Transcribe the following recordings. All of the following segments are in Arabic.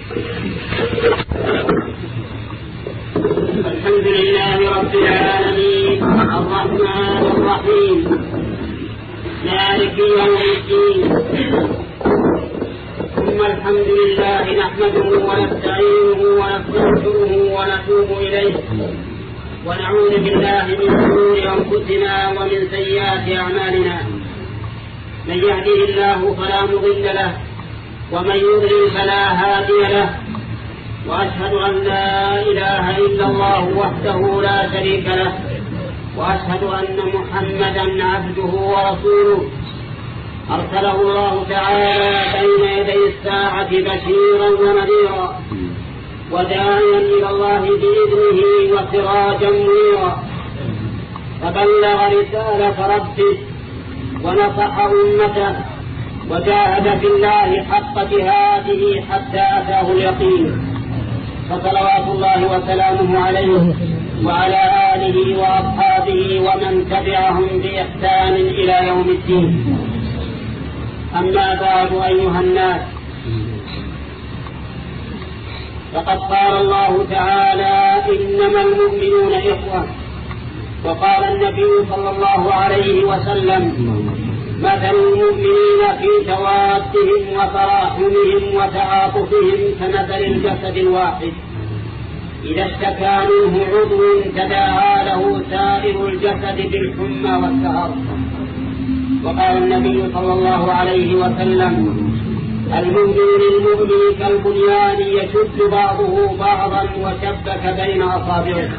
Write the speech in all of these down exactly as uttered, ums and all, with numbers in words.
الحمد لله رب العالمين الرحمن الرحيم مالك يوم الدين، ثم الحمد لله نحمده ونستعينه ونستغفره ونتوب إليه، ونعوذ بالله من شرور أنفسنا ومن سيئات أعمالنا. من يهده الله فلا مضل له، ومن يضلل فلا هادي له، وأشهد أن لا إله إلا الله وحده لا شريك له، وأشهد أن محمدا عبده ورسوله أرسله الله تعالى بين يدي الساعة بشيرا ونذيرا، وداعيا إلى الله بإذنه وسراجا منيرا، فبلغ رسالة ربه ونصح أمته، وجاهد في الله حق جهاده حتى أتاه اليقين، فصلوات الله وسلامه عليه وعلى آله وأصحابه ومن تبعهم بإحسان إلى يوم الدين. أما بعد أيها الناس، فقد قال الله تعالى: إنما المؤمنون إخوة. وقال النبي صلى الله عليه وسلم: مثل المؤمنين في توادهم وتراحمهم وتعاطفهم كمثل الجسد الواحد إذا اشتكى منه عضو تداعى له سائر الجسد بالحمى والسهر. وقال النبي صلى الله عليه وسلم: المؤمن للمؤمن كالبنيان يشد بعضه بعضا وشبك بين أصابعه.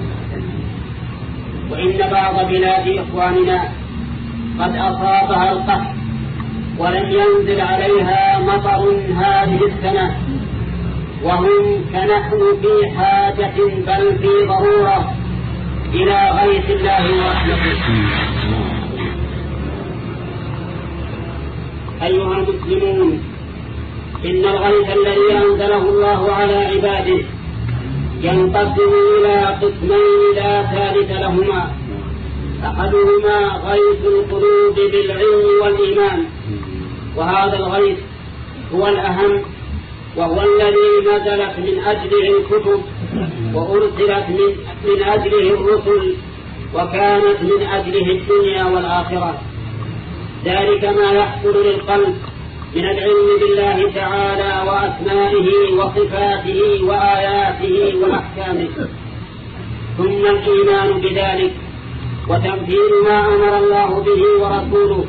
وإن بعض بلاد إخواننا قد أصابها القحط ولم ينزل عليها مطر هذه السنة، وهم كنحن في حاجة بل في ضرورة إلى غيث الله ورحمته. أيها المسلمون، إن الغيث الذي أنزله الله على عباده ينقسم إلى قسمين لا ثالث لهما: أحدهما غيث القلوب بالعلم والإيمان، وهذا الغيث هو الأهم، وهو الذي نزلت من أجله الكتب وأرسلت من, من أجله الرسل، وكانت من أجله الدنيا والآخرة. ذلك ما يحصل للقلب من العلم بالله تعالى وأسمائه وصفاته وآياته وأحكامه، ثم الإيمان بذلك وتنفيذ ما أمر الله به ورسوله،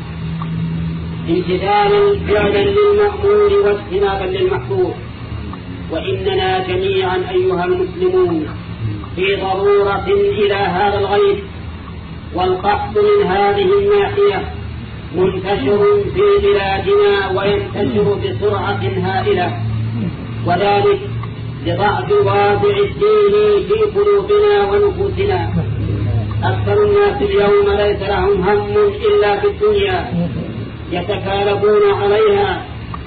امتثالا فعلا للمأمور واجتنابا للمحظور. وإننا جميعا أيها المسلمون في ضرورة إلى هذا الغيث، والقحط من هذه الناحية منتشر في بلادنا وينتشر بسرعة هائلة، وذلك لضعف الوازع الديني في قلوبنا ونفوسنا. أكثر الناس اليوم ليس لهم هم إلا في الدنيا، يتكالبون عليها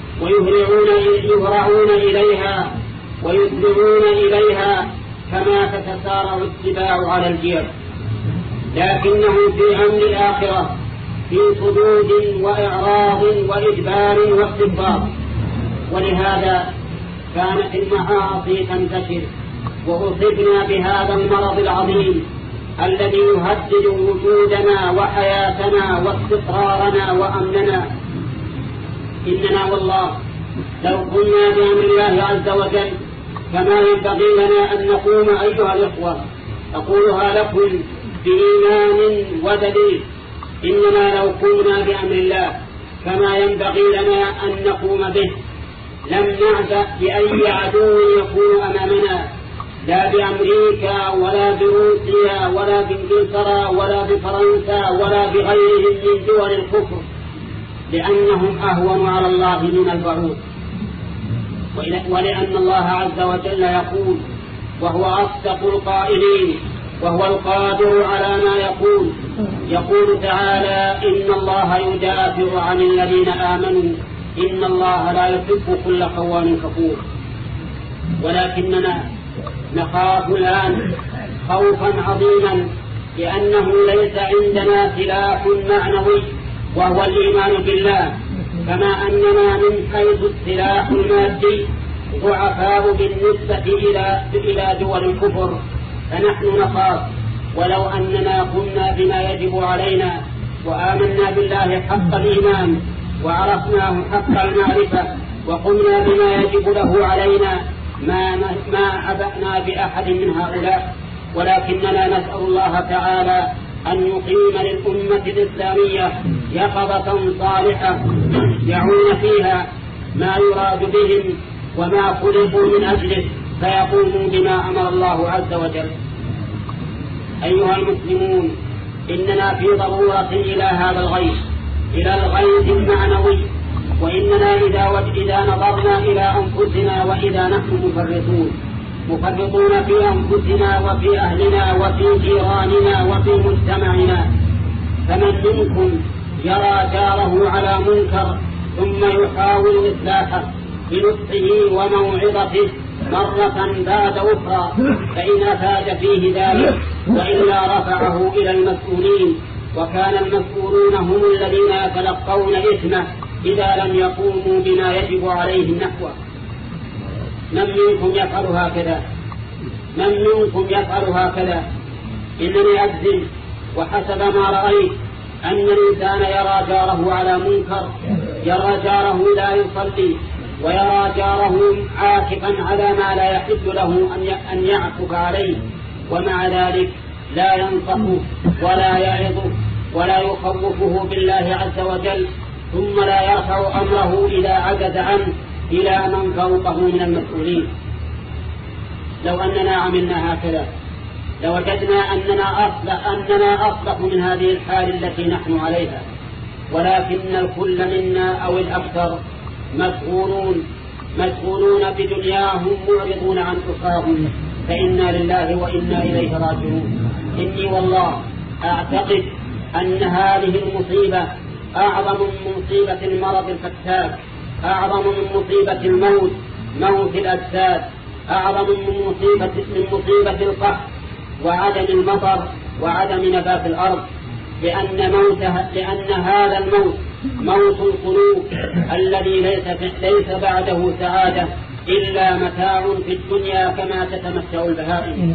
ويهرعون إليها ويتبعون إليها كما تتسارع السباع على الجير، لكنهم في أمر الآخرة في صدود وإعراض وإجبار واستكبار. ولهذا كانت المعاصي تنتشر، وأصبنا بهذا المرض العظيم الذي يهدد وجودنا وحياتنا واستقرارنا وأمننا. إننا والله لو قلنا بأمر الله عز وجل كما ينبغي لنا أن نقوم أيها الإخوة، أقولها لكم بإيمان ودليل، إننا لو قمنا بأمر الله كما ينبغي لنا أن نقوم به لم نعبأ بأي عدو يكون أمامنا، لا بأمريكا ولا بروسيا ولا بإنجلترا ولا بفرنسا ولا بغيرهم من دول الكفر، لأنهم أهون على الله من البعوض. ولأن الله عز وجل يقول، وهو أصدق القائلين وهو القادر على ما يقول، يقول تعالى: إن الله يدافع عن الذين آمنوا إن الله لا يحب كل خوان كفور. ولكننا نخاف الآن خوفا عظيما، لأنه ليس عندنا سلاح معنوي وهو الإيمان بالله، كما أننا من حيث السلاح المادي ضعفاء بالنسبة إلى إلى دول الكفر، فنحن نخاف ولو أننا قمنا بما يجب علينا وآمنا بالله حق الإيمان وعرفناه حق المعرفة وقمنا بما يجب له علينا ما ما أبأنا بأحد من هؤلاء، ولكننا نسأل الله تعالى أن يقيم للأمة الإسلامية يقظة صالحة يعون فيها ما يراد بهم وما خلقوا من أجله فيقوموا بما أمر الله عز وجل. أيها المسلمون، إننا في ضرورة إلى هذا الغيث، إلى الغيث المعنوي، وإننا إذا, إذا نظرنا إلى أنفسنا وإذا نحن مفرطون مفرطون في أنفسنا وفي أهلنا وفي جيراننا وفي مجتمعنا، فمن منكم يرى جاره على منكر ثم يحاول إصلاحه بنصحه وموعظته مرة بعد أخرى فإن أفاد فيه ذلك، وإلا رفعه إلى المسؤولين، وكان المسؤولون هم الذين يتلقون إثمه إذا لم يقوموا بما يجب عليهم نحوه. من منكم يفعل هكذا؟ من منكم يفعل هكذا؟ إنني أجزم وحسب ما رأيت أن الإنسان يرى جاره على منكر، يرى جاره لا يصلي، ويرى جاره عاكفا على ما لا يحل له أن يعكف عليه، ومع ذلك لا ينصحه ولا يعظه ولا يخوفه بالله عز وجل، ثم لا يرفع أمره إذا عجز عنه إلى من فوقه من المسؤولين. لو أننا عملنا هكذا لوجدنا أننا أصلح, أننا أصلح من هذه الحال التي نحن عليها، ولكن الكل منا أو الأكثر مشغولون مشغولون بدنياهم معرضون عن أخراهم، فإنا لله وإنا إليه راجعون. إني والله أعتقد أن هذه المصيبة أعظم من مصيبة المرض الفتاك، أعظم من مصيبة الموت موت الأجساد، أعظم من مصيبة من مصيبة القحط وعدم المطر وعدم نبات الأرض، لأن موتها لأن هذا الموت موت القلوب الذي ليس ليس بعده سعادة إلا متاع في الدنيا كما تتمتع البهائم.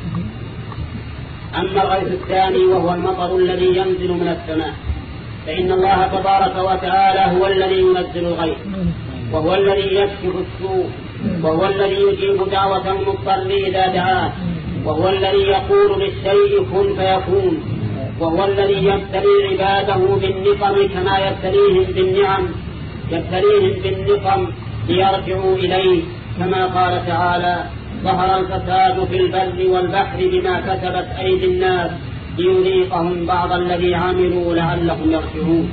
أما الغيث الثاني وهو المطر الذي ينزل من السماء، فإن الله تبارك وتعالى هو الذي ينزل الغيث، وهو الذي يكشف السوء، وهو الذي يجيب دعوة المضطر إذا دعاه، وهو الذي يقول للشيء كن فيكون، وهو الذي يبتلي عباده بالنقم كما يبتليهم بالنعم، يبتليهم بالنقم ليرجعوا إليه، كما قال تعالى: ظهر الفساد في البر والبحر بما كسبت أيدي الناس ليذيقهم بعض الذي عملوا لعلهم يرجعون.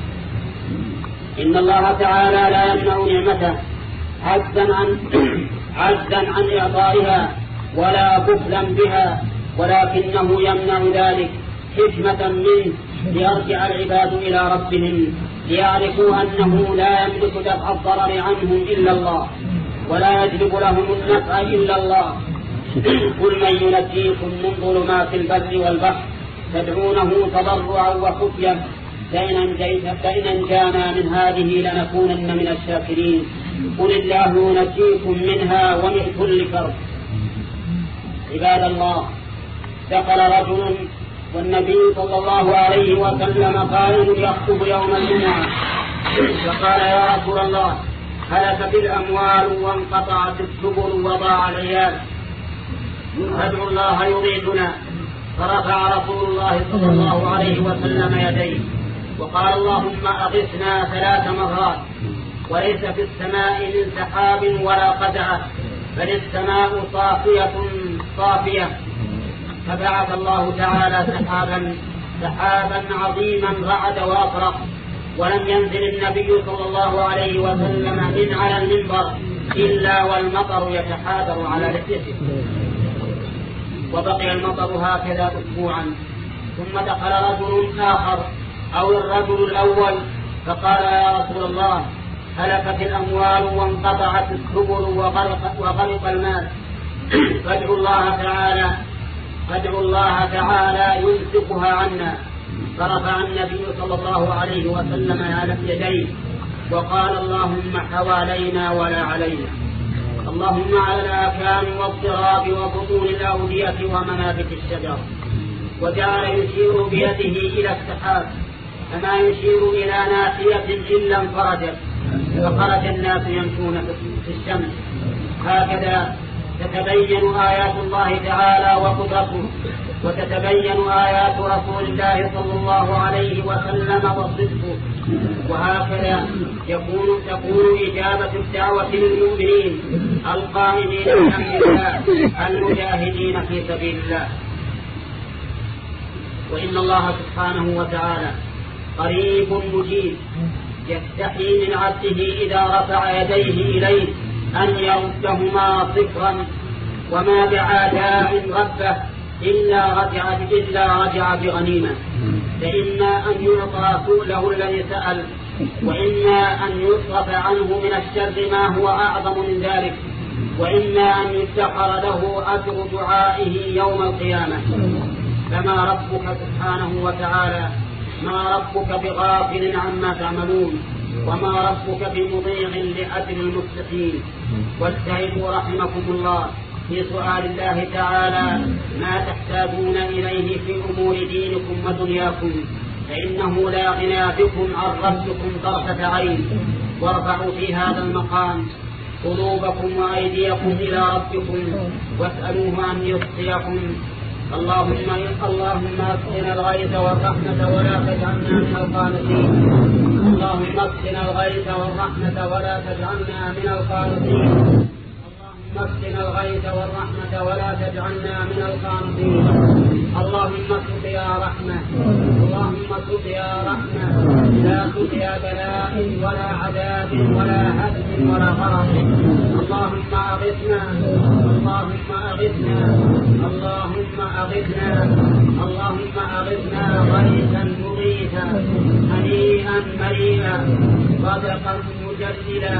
إن الله تعالى لا يمنع نعمته عجزا عن عجزا عن إعطائها ولا بخلا بها، ولكنه يمنع ذلك حكمة منه ليرجع العباد إلى ربهم، ليعرفوا أنه لا يملك دفع الضرر عنهم إلا الله، ولا يجلب لهم النفع إلا الله. قل من ينجيكم من ظلمات البر والبحر تدعونه تضرعا وخفيا فإن أنجانا من هذه لنكونن من الشاكرين. قل الله ينجيكم منها ومن كل كرب. عباد الله، دخل رجل والنبي صلى الله عليه وسلم قائم يخطب يوم الجمعة، فقال: يا رسول الله، هلكت الأموال وانقطعت السبل وضاع العيال، ندعو الله يغيثنا. فرفع رسول الله صلى الله عليه وسلم يديه وقال: اللهم أغثنا ثلاث مرات، وليس في السماء من سحاب ولا قدعة، بل السماء صافية صافية. فبعث الله تعالى سحابا سحابا عظيما رعد وأطرق، ولم ينزل النبي صلى الله عليه وسلم من على المنبر إلا والمطر يتحادر على لحيته. وبقي المطر هكذا أسبوعا، ثم دخل رجل آخر أو الرجل الأول فقال: يا رسول الله، هلكت الأموال وانقطعت السبل وغرق, وغرق المال، فادعوا الله تعالى فادعوا الله تعالى يمسكها عنا. فرفع النبي صلى الله عليه وسلم على يديه وقال: اللهم حوالينا ولا علينا، اللهم على الآكام والضراب وبطون الأودية ومنابت الشجر. وجعل يشير بيده إلى السحاب كما يشير إلى ناحية إلا انفرجت فخرج الناس يمشون في الشمس. هكذا تتبين آيات الله تعالى وقدرته، وتتبين آيات رسول الله صلى الله عليه وسلم وصدقه. وهكذا يكون تكون إجابة الدعوة للمؤمنين القائمين بأمر الله المجاهدين في سبيل الله. وإن الله سبحانه وتعالى قريب مجيب، يستحي من عبده إذا رفع يديه إليه أن يردهما صفرا، وما دعا داع ربه إلا رجع إلا رجع بغنيمة. فإما أن يعطى سؤله الذي سأل، وإما أن يصرف عنه من الشر ما هو أعظم من ذلك، وإما أن يدخر له أجر دعائه يوم القيامة. فما ربك سبحانه وتعالى ما ربك بغافل عما تعملون، وما ربك بمضيع لأجر المتقين. واجتهدوا رحمكم الله في سؤال الله تعالى ما تحتاجون إليه في أمور دينكم ودنياكم، فإنه لا غنى بكم عن ربكم طرفة عين. وارفعوا في هذا المقام قلوبكم وأيديكم إلى ربكم واسألوه أن يسقيكم. اللهم اللهم اسقنا الغيث والرحمة ولا تجعلنا من القانطين. اللهم اسقنا الغيث والرحمة ولا تجعلنا من القانطين. اسقنا الغيث والرحمة ولا تجعلنا من القانطين. اللهم سقيا رحمة، اللهم سقيا رحمة، لا سقيا بلاء ولا عذاب ولا هدم ولا غرق. اللهم أغثنا، اللهم أغثنا، اللهم أغثنا، اللهم أغثنا غيثا مغيثا هنيئا مريئا صدقا مجللا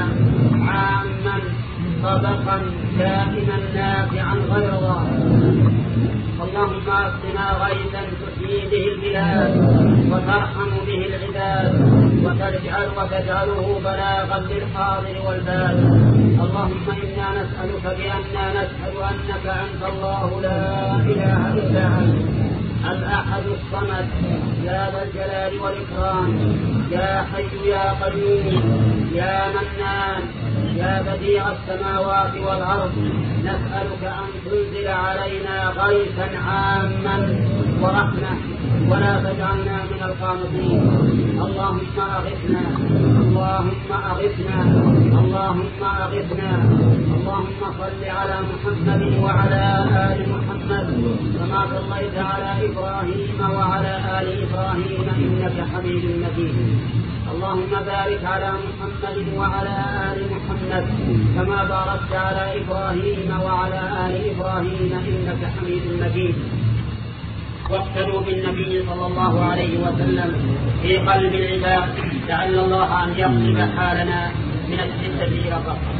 عاما صدقا دائما نافعا غير ضار. اللهم اسقنا غيثا تحيي به البلاد وترحم به العباد وتجعل وتجعله بلاغا للحاضر والباد. اللهم انا نسألك بأننا نشهد انك انت الله لا اله الا انت الأحد الصمد يا ذا الجلال والإكرام، يا حي يا قيوم يا منان يا بديع السماوات والأرض. نسألك أن تنزل علينا غيثا عاما ورحمة ولا تجعلنا من القانطين. اللهم أغثنا، اللهم أغثنا، اللهم أغثنا. اللهم صل على محمد وعلى آل محمد كما صليت على إبراهيم وعلى آل إبراهيم إنك حميد مجيد. اللهم بارك على محمد وعلى آل محمد كما باركت على إبراهيم وعلى آل إبراهيم إنك حميد مجيد. واقتدوا بالنبي صلى الله عليه وسلم في قلب العباد لعل الله أن يقلب حالنا من الشدة إلى الرحمة.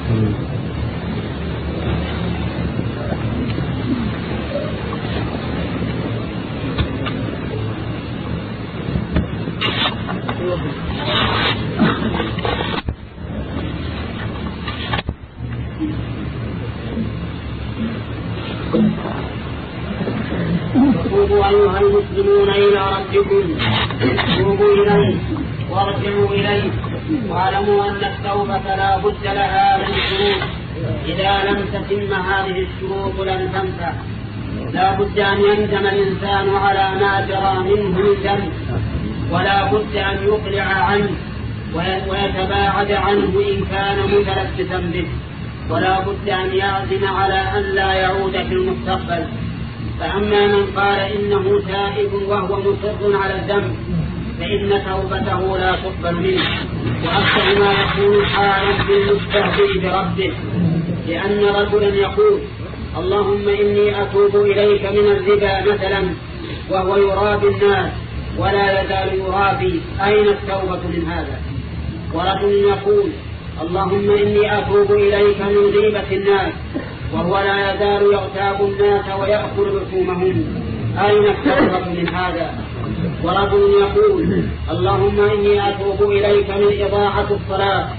توبوا أيها المسلمون إلى ربكم، توبوا إليه وارجعوا إليه، واعلموا أن التوبة لا بد لها من شروط، إذا لم تتم هذه الشروط لن تنفع. لا بد أن يندم الإنسان على ما جرى منه من ذنب، ولا بد أن يقلع عنه ويتباعد عنه إن كان متلبسا به، ولا بد أن يعزم على أن لا يعود في المستقبل. فأما من قال إنه تائب وهو مصر على الذنب فإن توبته لا تقبل منه، وأكثر ما يكون حالا بالمستهزئ بربه، لأن رجلا يقول اللهم إني أتوب إليك من الربا مثلا وهو يرابي الناس ولا يزال يرابي، أين التوبة من هذا؟ ورجل يقول اللهم إني أتوب إليك من غيبة الناس وهو لا يزال يغتاب الناس ويأكل لحومهم، أين التوبة من هذا؟ ورجل يقول اللهم إني أتوب إليك من إضاعة الصلاة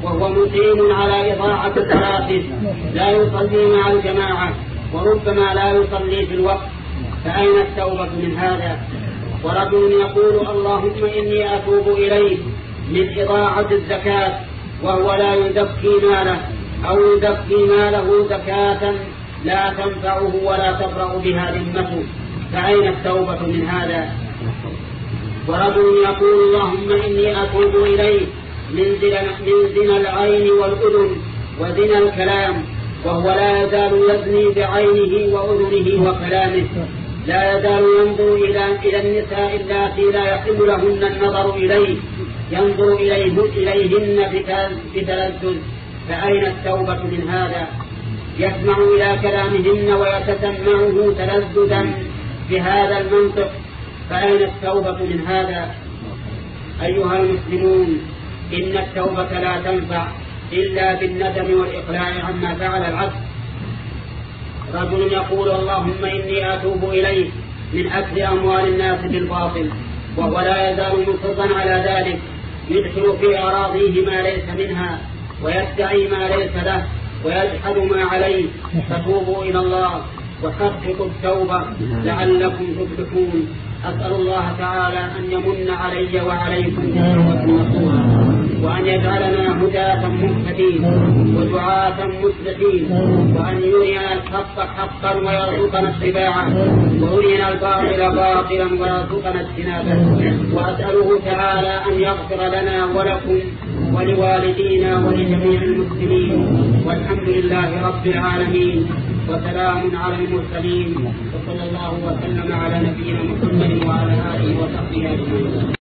وهو مقيم على إضاعة صلاته لا يصلي مع الجماعة وربما لا يصلي في الوقت، فأين التوبة من هذا؟ ورجل يقول اللهم إني أتوب إليك من إضاعة الزكاة وهو لا يزكي ماله أو يزكي ماله زكاة لا تنفعه ولا تبرأ بها ذمته، فأين التوبة من هذا؟ ورجل يقول اللهم إني أتوب إليك من زنا العين والأذن وزنا الكلام، وهو لا يزال يزني بعينه وأذنه وكلامه، لا يزال ينظر إلى إلى النساء اللاتي لا يحل لهن النظر إليه، ينظر إليه إليهن بتلذذ، فأين التوبة من هذا؟ يسمع إلى كلامهن ويتسمعه تلذذا بهذا المنطق، فأين التوبة من هذا؟ أيها المسلمون، إن التوبة لا تنفع إلا بالندم والإقلاع عما فعل العبد. رجل يقول اللهم إني أتوب إليك من أكل أموال الناس بالباطل، وهو لا يزال مصرا على ذلك، يدخل في أراضيه ما ليس منها ويدعي ما ليس له ويجحد ما عليه، فتوبوا إلى الله وحققوا التوبة لعلكم تفلحون. أسأل الله تعالى أن يمن علي وعليكم بتوبة نصوحا، وأن يجعلنا هداة مهتدين ودعاة مصلحين، وأن يرينا الحق حقا ويرزقنا اتباعه، ويرينا الباطل باطلا ويرزقنا اجتنابه. وأسأله تعالى أن يغفر لنا ولكم ولوالدينا ولجميع المسلمين، والحمد لله رب العالمين، وسلام على المرسلين، وصلى الله وسلم على نبينا محمد وعلى آله وصحبه أجمعين.